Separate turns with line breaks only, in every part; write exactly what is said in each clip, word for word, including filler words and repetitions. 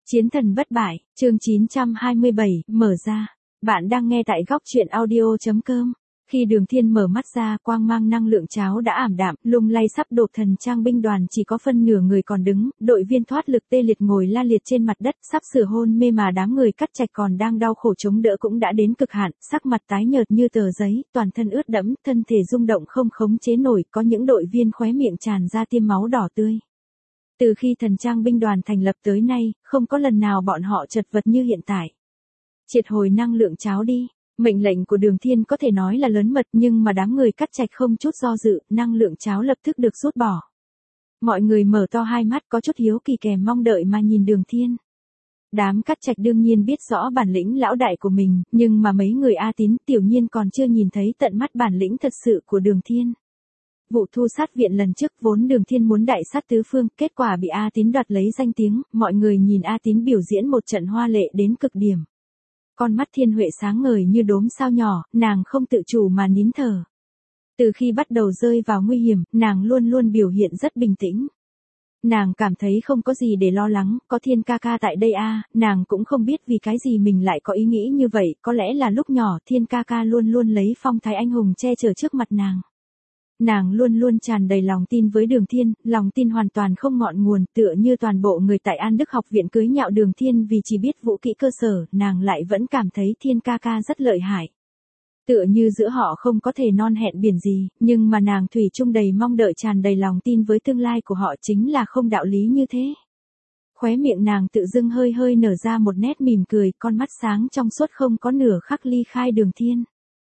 Chiến thần bất bại, chương chín trăm hai mươi bảy, mở ra. Bạn đang nghe tại góc truyện audio chấm com. Khi Đường Thiên mở mắt ra, quang mang năng lượng cháo đã ảm đạm, lung lay sắp đổ, thần trang binh đoàn chỉ có phân nửa người còn đứng, đội viên thoát lực tê liệt ngồi la liệt trên mặt đất, sắp sửa hôn mê mà đám người cắt trạch còn đang đau khổ chống đỡ cũng đã đến cực hạn, sắc mặt tái nhợt như tờ giấy, toàn thân ướt đẫm, thân thể rung động không khống chế nổi, có những đội viên khóe miệng tràn ra tiêm máu đỏ tươi. Từ khi thần trang binh đoàn thành lập tới nay, không có lần nào bọn họ chật vật như hiện tại. Triệt hồi năng lượng cháo đi. Mệnh lệnh của Đường Thiên có thể nói là lớn mật, nhưng mà đám người cắt trạch không chút do dự, năng lượng cháo lập tức được rút bỏ. Mọi người mở to hai mắt có chút hiếu kỳ kèm mong đợi mà nhìn Đường Thiên. Đám cắt trạch đương nhiên biết rõ bản lĩnh lão đại của mình, nhưng mà mấy người A Tín tiểu nhiên còn chưa nhìn thấy tận mắt bản lĩnh thật sự của Đường Thiên. Vụ thu sát viện lần trước vốn Đường Thiên muốn đại sát tứ phương, kết quả bị A Tín đoạt lấy danh tiếng, mọi người nhìn A Tín biểu diễn một trận hoa lệ đến cực điểm. Con mắt Thiên Huệ sáng ngời như đốm sao nhỏ, nàng không tự chủ mà nín thở. Từ khi bắt đầu rơi vào nguy hiểm, nàng luôn luôn biểu hiện rất bình tĩnh. Nàng cảm thấy không có gì để lo lắng, có Thiên ca ca tại đây a, à, nàng cũng không biết vì cái gì mình lại có ý nghĩ như vậy, có lẽ là lúc nhỏ Thiên ca ca luôn luôn lấy phong thái anh hùng che chở trước mặt nàng. Nàng luôn luôn tràn đầy lòng tin với Đường Thiên, lòng tin hoàn toàn không ngọn nguồn, tựa như toàn bộ người tại An Đức học viện cưới nhạo Đường Thiên vì chỉ biết vũ kỹ cơ sở, nàng lại vẫn cảm thấy Thiên ca ca rất lợi hại. Tựa như giữa họ không có thể non hẹn biển gì, nhưng mà nàng thủy chung đầy mong đợi tràn đầy lòng tin với tương lai của họ chính là không đạo lý như thế. Khóe miệng nàng tự dưng hơi hơi nở ra một nét mỉm cười, con mắt sáng trong suốt không có nửa khắc ly khai Đường Thiên.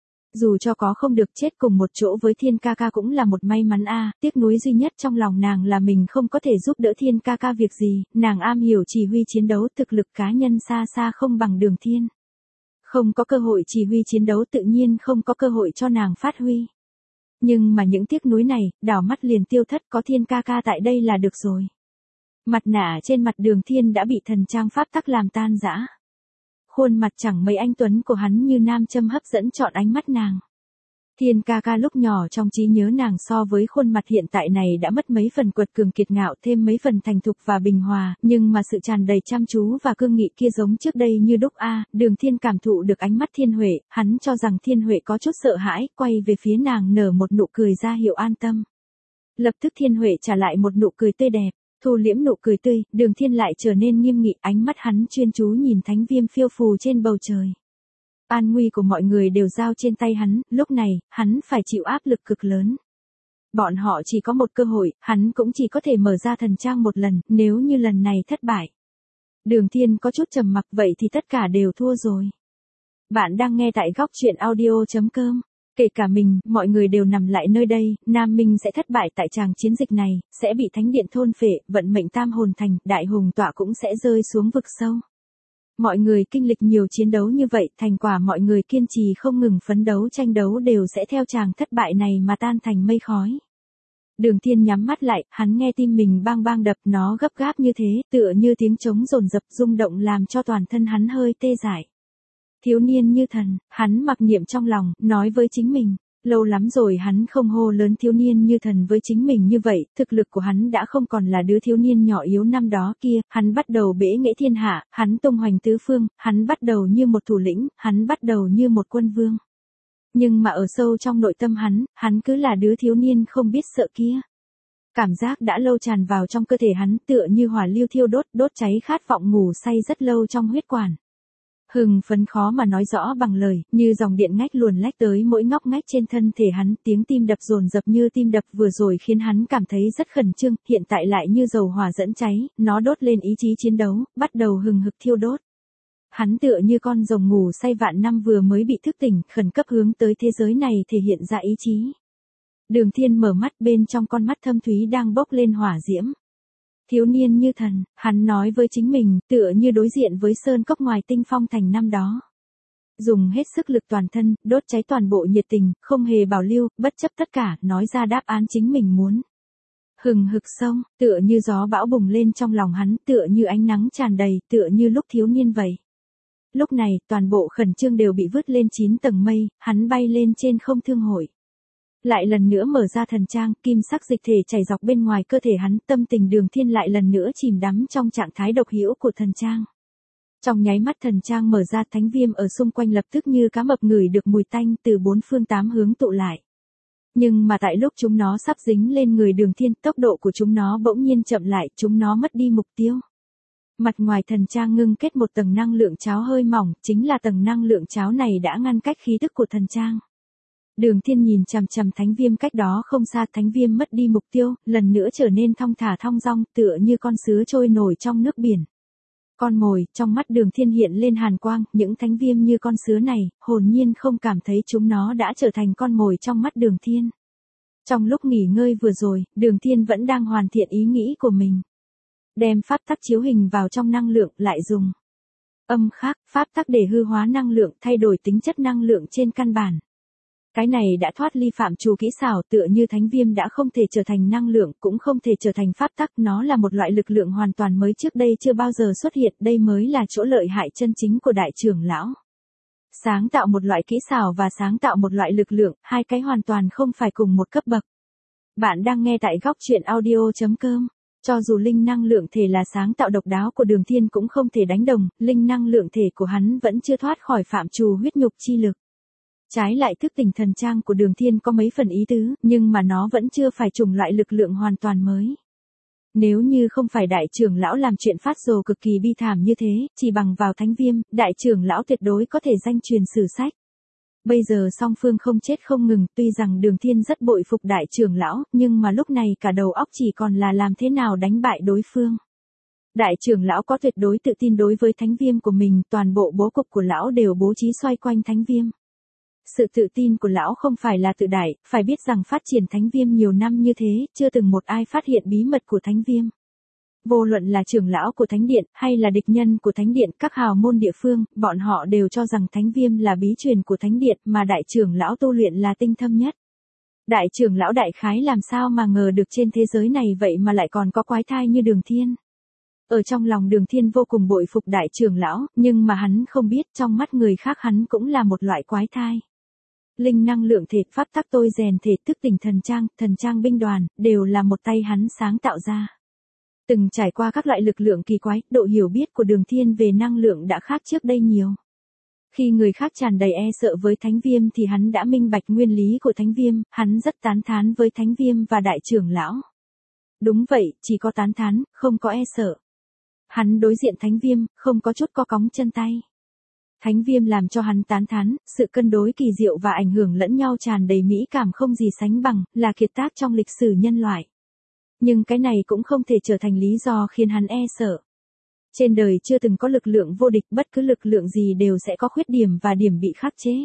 Dù cho có không được chết cùng một chỗ với Thiên ca ca cũng là một may mắn a, à, tiếc nuối duy nhất trong lòng nàng là mình không có thể giúp đỡ Thiên ca ca việc gì, nàng am hiểu chỉ huy chiến đấu, thực lực cá nhân xa xa không bằng Đường Thiên. Không có cơ hội chỉ huy chiến đấu tự nhiên không có cơ hội cho nàng phát huy. Nhưng mà những tiếc nuối này, đảo mắt liền tiêu thất, có Thiên ca ca tại đây là được rồi. Mặt nạ trên mặt Đường Thiên đã bị thần trang pháp tắc làm tan rã. Khuôn mặt chẳng mấy anh tuấn của hắn như nam châm hấp dẫn trọn ánh mắt nàng. Thiên ca ca lúc nhỏ trong trí nhớ nàng so với khuôn mặt hiện tại này đã mất mấy phần quật cường kiệt ngạo, thêm mấy phần thành thục và bình hòa, nhưng mà sự tràn đầy chăm chú và cương nghị kia giống trước đây như đúc a. À, Đường Thiên cảm thụ được ánh mắt Thiên Huệ, hắn cho rằng Thiên Huệ có chút sợ hãi, quay về phía nàng nở một nụ cười ra hiệu an tâm. Lập tức Thiên Huệ trả lại một nụ cười tươi đẹp. Thu liễm nụ cười tươi, Đường Thiên lại trở nên nghiêm nghị, ánh mắt hắn chuyên chú nhìn thánh viêm phiêu phù trên bầu trời. An nguy của mọi người đều giao trên tay hắn, lúc này, hắn phải chịu áp lực cực lớn. Bọn họ chỉ có một cơ hội, hắn cũng chỉ có thể mở ra thần trang một lần, nếu như lần này thất bại. Đường Thiên có chút trầm mặc, vậy thì tất cả đều thua rồi. Bạn đang nghe tại góc truyện audio chấm com. Kể cả mình, mọi người đều nằm lại nơi đây, Nam Minh sẽ thất bại tại tràng chiến dịch này, sẽ bị thánh điện thôn phệ, vận mệnh tam hồn thành, đại hùng tọa cũng sẽ rơi xuống vực sâu. Mọi người kinh lịch nhiều chiến đấu như vậy, thành quả mọi người kiên trì không ngừng phấn đấu tranh đấu đều sẽ theo tràng thất bại này mà tan thành mây khói. Đường Thiên nhắm mắt lại, hắn nghe tim mình bang bang đập, nó gấp gáp như thế, tựa như tiếng trống dồn dập rung động làm cho toàn thân hắn hơi tê dại. Thiếu niên như thần, hắn mặc niệm trong lòng, nói với chính mình, lâu lắm rồi hắn không hô lớn thiếu niên như thần với chính mình như vậy, thực lực của hắn đã không còn là đứa thiếu niên nhỏ yếu năm đó kia, hắn bắt đầu bẽ nghệ thiên hạ, hắn tung hoành tứ phương, hắn bắt đầu như một thủ lĩnh, hắn bắt đầu như một quân vương. Nhưng mà ở sâu trong nội tâm hắn, hắn cứ là đứa thiếu niên không biết sợ kia. Cảm giác đã lâu tràn vào trong cơ thể hắn tựa như hỏa lưu thiêu đốt, đốt cháy khát vọng ngủ say rất lâu trong huyết quản. Hừng phấn khó mà nói rõ bằng lời, như dòng điện ngách luồn lách tới mỗi ngóc ngách trên thân thể hắn, tiếng tim đập dồn dập như tim đập vừa rồi khiến hắn cảm thấy rất khẩn trương, hiện tại lại như dầu hỏa dẫn cháy, nó đốt lên ý chí chiến đấu, bắt đầu hừng hực thiêu đốt. Hắn tựa như con rồng ngủ say vạn năm vừa mới bị thức tỉnh, khẩn cấp hướng tới thế giới này thể hiện ra ý chí. Đường Thiên mở mắt, bên trong con mắt thâm thúy đang bốc lên hỏa diễm. Thiếu niên như thần, hắn nói với chính mình, tựa như đối diện với sơn cốc ngoài tinh phong thành năm đó. Dùng hết sức lực toàn thân, đốt cháy toàn bộ nhiệt tình, không hề bảo lưu, bất chấp tất cả, nói ra đáp án chính mình muốn. Hừng hực sông, tựa như gió bão bùng lên trong lòng hắn, tựa như ánh nắng tràn đầy, tựa như lúc thiếu niên vậy. Lúc này, toàn bộ khẩn trương đều bị vứt lên chín tầng mây, hắn bay lên trên không thương hội. Lại lần nữa mở ra thần trang, kim sắc dịch thể chảy dọc bên ngoài cơ thể hắn, tâm tình Đường Thiên lại lần nữa chìm đắm trong trạng thái độc hữu của thần trang. Trong nháy mắt thần trang mở ra, thánh viêm ở xung quanh lập tức như cá mập ngửi được mùi tanh từ bốn phương tám hướng tụ lại. Nhưng mà tại lúc chúng nó sắp dính lên người Đường Thiên, tốc độ của chúng nó bỗng nhiên chậm lại, chúng nó mất đi mục tiêu. Mặt ngoài thần trang ngưng kết một tầng năng lượng cháo hơi mỏng, chính là tầng năng lượng cháo này đã ngăn cách khí tức của thần trang. Đường Thiên nhìn chằm chằm thánh viêm cách đó không xa, thánh viêm mất đi mục tiêu, lần nữa trở nên thong thả thong dong, tựa như con sứa trôi nổi trong nước biển. Con mồi, trong mắt Đường Thiên hiện lên hàn quang, những thánh viêm như con sứa này, hồn nhiên không cảm thấy chúng nó đã trở thành con mồi trong mắt Đường Thiên. Trong lúc nghỉ ngơi vừa rồi, Đường Thiên vẫn đang hoàn thiện ý nghĩ của mình. Đem pháp tắc chiếu hình vào trong năng lượng, lại dùng âm khắc, pháp tắc để hư hóa năng lượng, thay đổi tính chất năng lượng trên căn bản. Cái này đã thoát ly phạm trù kỹ xảo, tựa như thánh viêm đã không thể trở thành năng lượng, cũng không thể trở thành pháp tắc, nó là một loại lực lượng hoàn toàn mới, trước đây chưa bao giờ xuất hiện, đây mới là chỗ lợi hại chân chính của đại trưởng lão. Sáng tạo một loại kỹ xảo và sáng tạo một loại lực lượng, hai cái hoàn toàn không phải cùng một cấp bậc. Bạn đang nghe tại góc truyện audio chấm com. Cho dù linh năng lượng thể là sáng tạo độc đáo của Đường Thiên cũng không thể đánh đồng, linh năng lượng thể của hắn vẫn chưa thoát khỏi phạm trù huyết nhục chi lực. Trái lại thức tỉnh thần trang của Đường Thiên có mấy phần ý tứ, nhưng mà nó vẫn chưa phải chủng loại lực lượng hoàn toàn mới. Nếu như không phải đại trưởng lão làm chuyện phát rồ cực kỳ bi thảm như thế, chỉ bằng vào thánh viêm, đại trưởng lão tuyệt đối có thể danh truyền sử sách. Bây giờ song phương không chết không ngừng, tuy rằng Đường Thiên rất bội phục đại trưởng lão, nhưng mà lúc này cả đầu óc chỉ còn là làm thế nào đánh bại đối phương. Đại trưởng lão có tuyệt đối tự tin đối với thánh viêm của mình, toàn bộ bố cục của lão đều bố trí xoay quanh thánh viêm. Sự tự tin của lão không phải là tự đại, phải biết rằng phát triển thánh viêm nhiều năm như thế, chưa từng một ai phát hiện bí mật của thánh viêm. Vô luận là trưởng lão của thánh điện, hay là địch nhân của thánh điện, các hào môn địa phương, bọn họ đều cho rằng thánh viêm là bí truyền của thánh điện, mà đại trưởng lão tu luyện là tinh thâm nhất. Đại trưởng lão đại khái làm sao mà ngờ được trên thế giới này vậy mà lại còn có quái thai như Đường Thiên. Ở trong lòng Đường Thiên vô cùng bội phục đại trưởng lão, nhưng mà hắn không biết trong mắt người khác hắn cũng là một loại quái thai. Linh năng lượng thể, pháp tắc tôi rèn thể, thức tỉnh thần trang, thần trang binh đoàn, đều là một tay hắn sáng tạo ra. Từng trải qua các loại lực lượng kỳ quái, độ hiểu biết của Đường Thiên về năng lượng đã khác trước đây nhiều. Khi người khác tràn đầy e sợ với thánh viêm thì hắn đã minh bạch nguyên lý của thánh viêm, hắn rất tán thán với thánh viêm và đại trưởng lão. Đúng vậy, chỉ có tán thán, không có e sợ. Hắn đối diện thánh viêm, không có chút co cóng chân tay. Thánh viêm làm cho hắn tán thán, sự cân đối kỳ diệu và ảnh hưởng lẫn nhau tràn đầy mỹ cảm không gì sánh bằng, là kiệt tác trong lịch sử nhân loại. Nhưng cái này cũng không thể trở thành lý do khiến hắn e sợ. Trên đời chưa từng có lực lượng vô địch, bất cứ lực lượng gì đều sẽ có khuyết điểm và điểm bị khắc chế.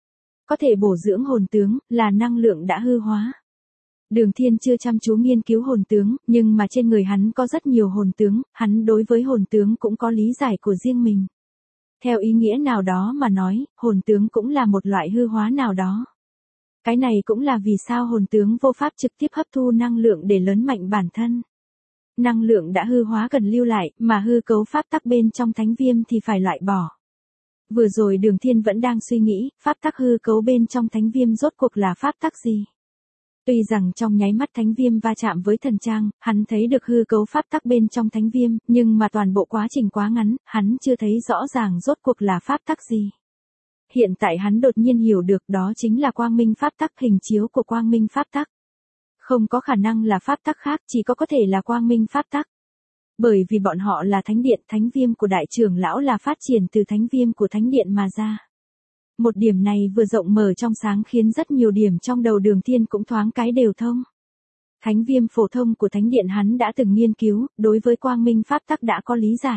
Có thể bổ dưỡng hồn tướng, là năng lượng đã hư hóa. Đường Thiên chưa chăm chú nghiên cứu hồn tướng, nhưng mà trên người hắn có rất nhiều hồn tướng, hắn đối với hồn tướng cũng có lý giải của riêng mình. Theo ý nghĩa nào đó mà nói, hồn tướng cũng là một loại hư hóa nào đó. Cái này cũng là vì sao hồn tướng vô pháp trực tiếp hấp thu năng lượng để lớn mạnh bản thân. Năng lượng đã hư hóa cần lưu lại, mà hư cấu pháp tắc bên trong thánh viêm thì phải loại bỏ. Vừa rồi Đường Thiên vẫn đang suy nghĩ, pháp tắc hư cấu bên trong thánh viêm rốt cuộc là pháp tắc gì? Tuy rằng trong nháy mắt thánh viêm va chạm với thần trang, hắn thấy được hư cấu pháp tắc bên trong thánh viêm, nhưng mà toàn bộ quá trình quá ngắn, hắn chưa thấy rõ ràng rốt cuộc là pháp tắc gì. Hiện tại hắn đột nhiên hiểu được đó chính là quang minh pháp tắc, hình chiếu của quang minh pháp tắc. Không có khả năng là pháp tắc khác, chỉ có có thể là quang minh pháp tắc. Bởi vì bọn họ là thánh điện, thánh viêm của đại trưởng lão là phát triển từ thánh viêm của thánh điện mà ra. Một điểm này vừa rộng mở trong sáng khiến rất nhiều điểm trong đầu Đường Thiên cũng thoáng cái đều thông. Thánh viêm phổ thông của thánh điện hắn đã từng nghiên cứu, đối với quang minh pháp tắc đã có lý giải.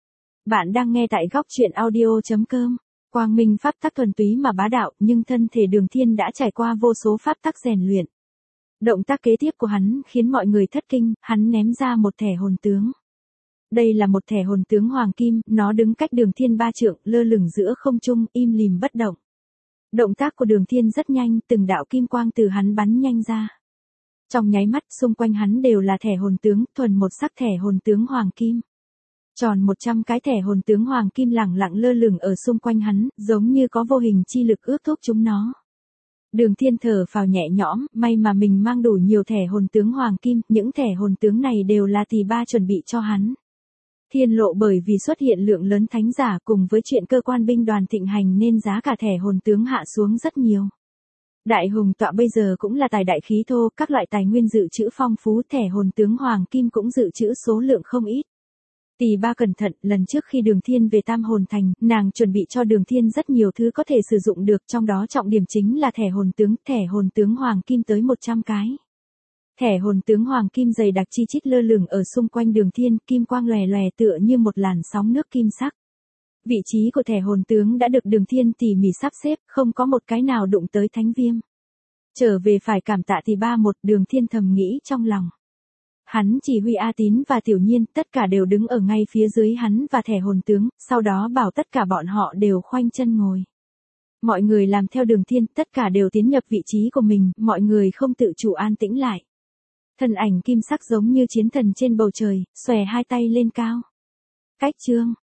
Bạn đang nghe tại góc truyện audio chấm com. Quang minh pháp tắc thuần túy mà bá đạo, nhưng thân thể Đường Thiên đã trải qua vô số pháp tắc rèn luyện. Động tác kế tiếp của hắn khiến mọi người thất kinh, hắn ném ra một thẻ hồn tướng. Đây là một thẻ hồn tướng hoàng kim, nó đứng cách Đường Thiên ba trượng, lơ lửng giữa không trung, im lìm bất động. Động tác của Đường Thiên rất nhanh, từng đạo kim quang từ hắn bắn nhanh ra. Trong nháy mắt, xung quanh hắn đều là thẻ hồn tướng, thuần một sắc thẻ hồn tướng hoàng kim. Tròn một trăm cái thẻ hồn tướng hoàng kim lẳng lặng lơ lửng ở xung quanh hắn, giống như có vô hình chi lực ước thúc chúng nó. Đường Thiên thở phào nhẹ nhõm, may mà mình mang đủ nhiều thẻ hồn tướng hoàng kim, những thẻ hồn tướng này đều là tỷ ba chuẩn bị cho hắn. Thiên lộ bởi vì xuất hiện lượng lớn thánh giả cùng với chuyện cơ quan binh đoàn thịnh hành nên giá cả thẻ hồn tướng hạ xuống rất nhiều. Đại hùng tọa bây giờ cũng là tài đại khí thô, các loại tài nguyên dự trữ phong phú, thẻ hồn tướng hoàng kim cũng dự trữ số lượng không ít. Tỷ ba cẩn thận, lần trước khi Đường Thiên về Tam Hồn Thành, nàng chuẩn bị cho Đường Thiên rất nhiều thứ có thể sử dụng được, trong đó trọng điểm chính là thẻ hồn tướng, thẻ hồn tướng hoàng kim tới một trăm cái. Thẻ hồn tướng hoàng kim dày đặc chi chít lơ lửng ở xung quanh Đường Thiên, kim quang lòe lòe tựa như một làn sóng nước kim sắc. Vị trí của thẻ hồn tướng đã được Đường Thiên tỉ mỉ sắp xếp, không có một cái nào đụng tới thánh viêm. Trở về phải cảm tạ tỷ ba một, Đường Thiên thầm nghĩ trong lòng. Hắn chỉ huy A Tín và Tiểu Nhiên, tất cả đều đứng ở ngay phía dưới hắn và thẻ hồn tướng, sau đó bảo tất cả bọn họ đều khoanh chân ngồi. Mọi người làm theo Đường Thiên, tất cả đều tiến nhập vị trí của mình, mọi người không tự chủ an tĩnh lại. Thân ảnh kim sắc giống như chiến thần trên bầu trời, xòe hai tay lên cao. Cách chương